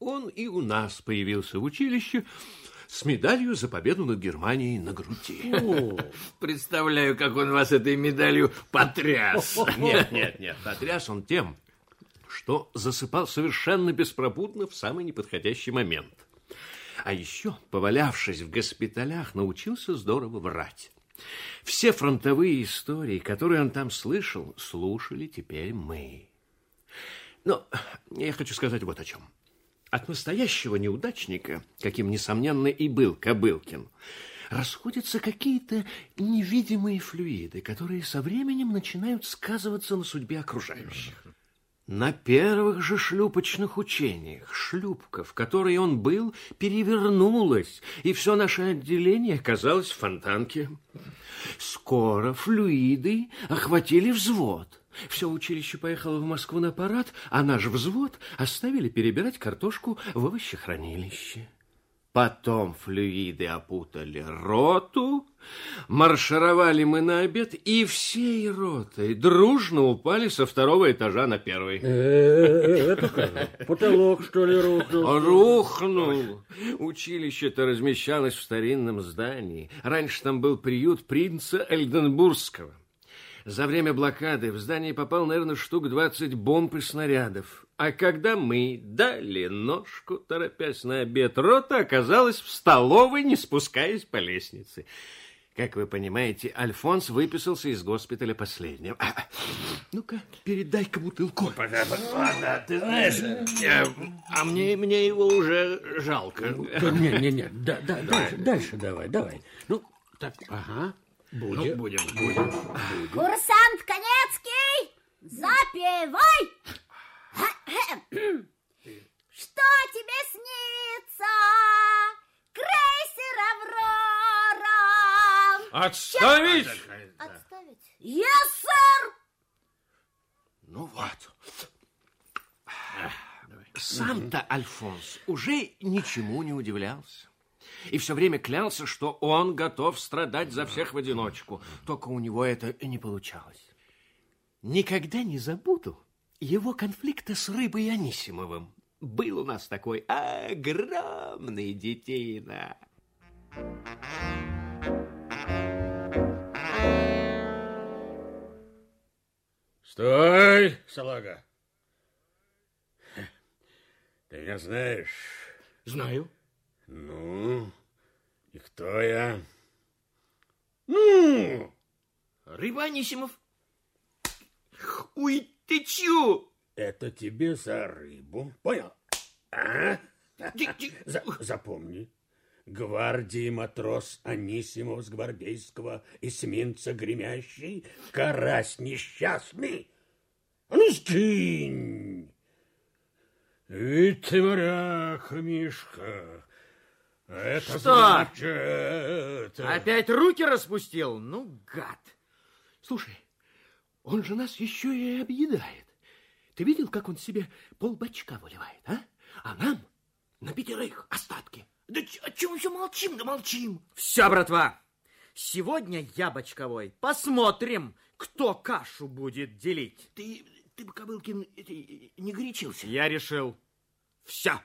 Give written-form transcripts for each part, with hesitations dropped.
он и у нас появился в училище с медалью за победу над Германией на груди. Представляю, как он вас этой медалью потряс. Нет, потряс он тем, что засыпал совершенно беспробудно в самый неподходящий момент. А еще, повалявшись в госпиталях, научился здорово врать. Все фронтовые истории, которые он там слышал, слушали теперь мы. Но я хочу сказать вот о чем. От настоящего неудачника, каким, несомненно, и был Кобылкин, расходятся какие-то невидимые флюиды, которые со временем начинают сказываться на судьбе окружающих. На первых же шлюпочных учениях шлюпка, в которой он был, перевернулась, и все наше отделение оказалось в Фонтанке. Скоро флюиды охватили взвод. Все училище поехало в Москву на парад, а наш взвод оставили перебирать картошку в овощехранилище. Потом флюиды опутали роту, маршировали мы на обед, и всей ротой дружно упали со второго этажа на первый. Это как? Потолок, что ли, рухнул? Рухнул. Училище-то размещалось в старинном здании. Раньше там был приют принца Эльденбургского. За время блокады в здание попал, наверное, штук 20 бомб и снарядов. А когда мы дали ножку, торопясь на обед, рота оказалась в столовой, не спускаясь по лестнице. Как вы понимаете, Альфонс выписался из госпиталя последним. Ну-ка, передай-ка бутылку. Ладно, ты знаешь, а мне его уже жалко. Не, дальше давай. Ну, так, ага. Будем. Курсант Конецкий, запевай! Что тебе снится? Крейсер «Аврора». Отставить! Отставить? Yes, сэр! Ну вот. Сам-то Альфонс уже ничему не удивлялся. И все время клялся, что он готов страдать за всех в одиночку. Только у него это не получалось. Никогда не забуду его конфликта с Рыбой Анисимовым. Был у нас такой огромный детина. Стой, салага. Ты меня знаешь? Знаю. Ну, и кто я? Ну, Рыба Анисимов. Ой, ты чё? это тебе за рыбу, понял? А? Запомни. Гвардии матрос Анисимов с гвардейского эсминца гремящий, карась несчастный. А ну, скинь! Ведь ты моряк, Мишка. Это что? Значит... Опять руки распустил? Ну, гад. Слушай, он же нас еще и объедает. Ты видел, как он себе полбачка выливает, а? А нам на 5 остатки. Да о чем еще молчим? Да молчим. Все, братва, сегодня я бочковой. Посмотрим, кто кашу будет делить. Ты бы, Кобылкин, не горячился. Я решил. Все.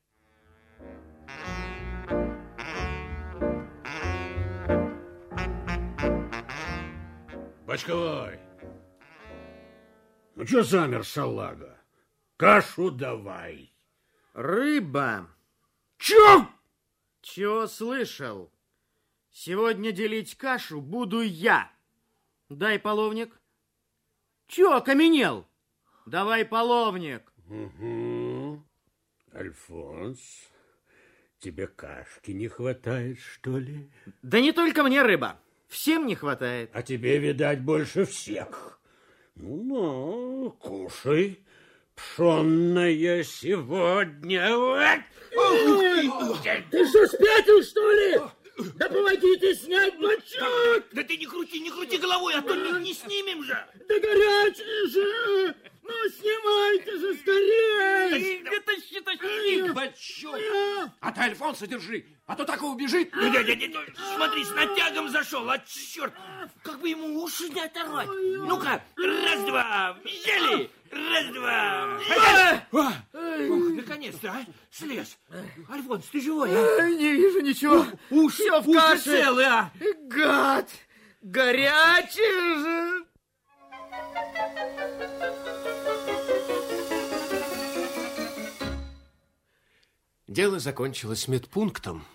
Бочковой, ну что замер, салага? Кашу давай. Рыба. Чё? Чего слышал? Сегодня делить кашу буду я. Дай половник. Чё окаменел? Давай половник. Угу. Альфонс, тебе кашки не хватает, что ли? Да не только мне, рыба. Всем не хватает. А тебе, видать, больше всех. Ну, кушай. Пшённая сегодня. Ты что, спятил, что ли? Да помогите снять бачок! Да ты не крути головой, а то не снимем же! Да горячий же! Ну, снимайте же скорее! Тащи бачок! А ты Альфонса держи, а то так и убежит. Смотри, с натягом зашел, а черт! Как бы ему уши не оторвать! Ну-ка, раз-два, взяли! Раз-два. Наконец-то, а? Слез. Альфонс, ты живой, а? Не вижу ничего. Все в каше. Целый, а? Гад! Горячий же! Дело закончилось медпунктом,